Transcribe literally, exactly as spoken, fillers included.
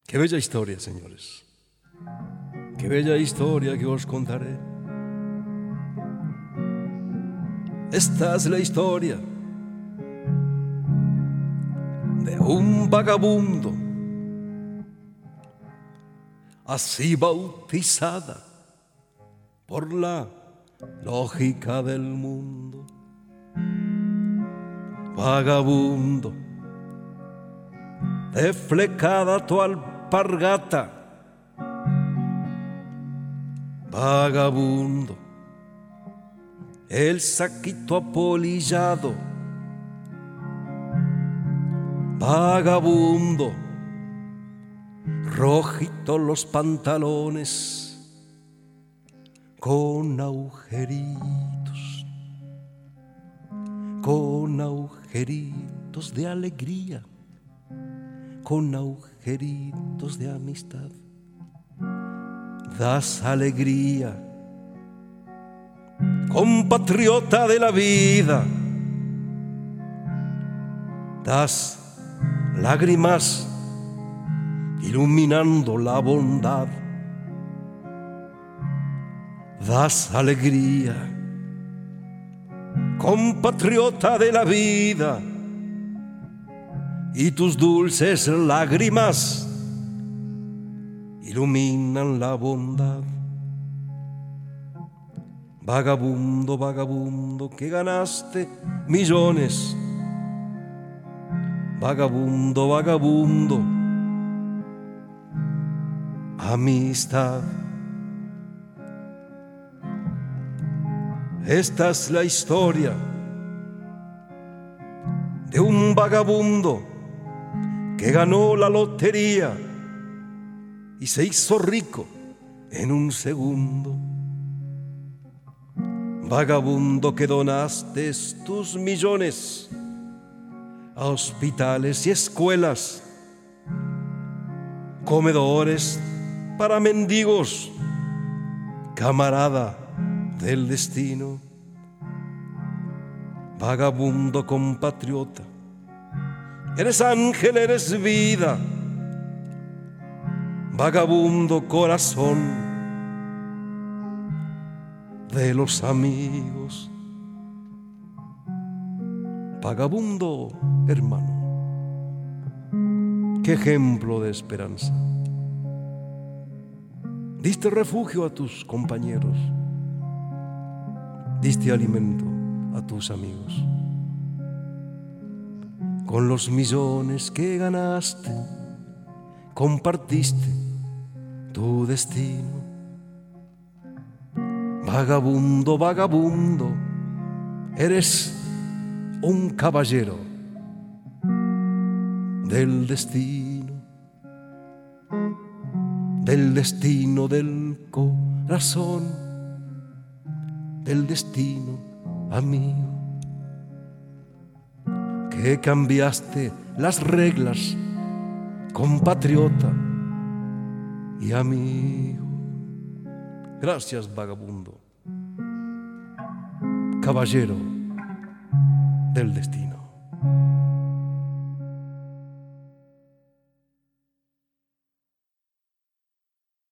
Qué bella historia, señores. Qué bella historia que os contaré. Esta es la historia de un vagabundo, así bautizada por la lógica del mundo. Vagabundo de flecada tu alpargata, vagabundo, el saquito apolillado, vagabundo, rojito los pantalones con agujeritos, con agujeritos de alegría, con agujeritos de amistad. Das alegría, compatriota de la vida. Das lágrimas iluminando la bondad. Das alegría, compatriota de la vida. Y tus dulces lágrimas iluminan la bondad. Vagabundo, vagabundo, que ganaste millones. Vagabundo, vagabundo, amistad. Esta es la historia de un vagabundo que ganó la lotería y se hizo rico en un segundo. Vagabundo que donaste tus millones a hospitales y escuelas, comedores para mendigos, camarada del destino. Vagabundo compatriota, eres ángel, eres vida. Vagabundo corazón de los amigos. Vagabundo hermano, qué ejemplo de esperanza. Diste refugio a tus compañeros, diste alimento a tus amigos. Con los millones que ganaste, compartiste tu destino. Vagabundo, vagabundo, eres un caballero del destino, del destino del corazón, del destino amigo, que cambiaste las reglas, compatriota y amigo. Gracias, vagabundo, caballero del destino.